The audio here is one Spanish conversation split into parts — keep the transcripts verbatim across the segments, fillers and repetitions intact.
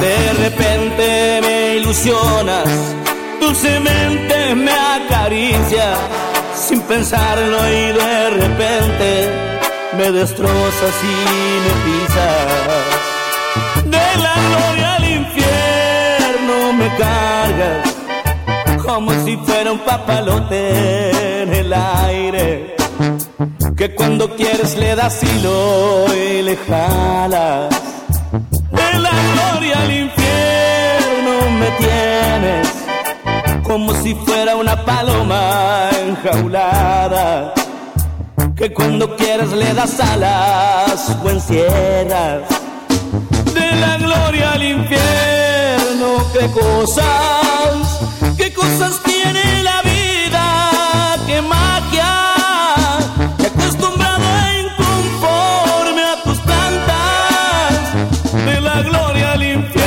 De repente me ilusionas, dulcemente me acaricias, sin pensarlo y de repente me destrozas y me pisas. De la gloria al infierno me cargas, como si fuera un papalote en el aire, que cuando quieres le das hilo y le jalas. De la gloria al infierno me tienes, como si fuera una paloma enjaulada, que cuando quieres le das alas o encierras. De la gloria al infierno, qué cosas, qué cosas tiene la vida, qué magia, te he acostumbrado a inconforme a tus plantas. De la gloria al infierno.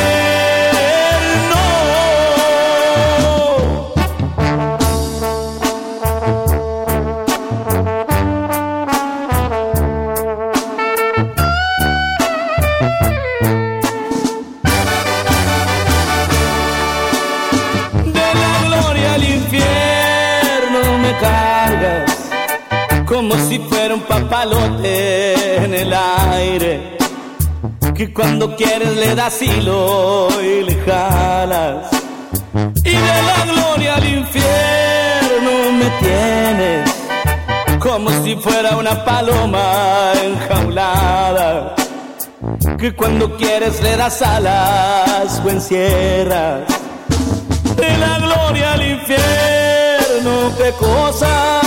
Cargas como si fuera un papalote en el aire, que cuando quieres le das hilo y le jalas. Y de la gloria al infierno me tienes, como si fuera una paloma enjaulada, que cuando quieres le das alas o encierras. De la gloria al infierno, qué cosas,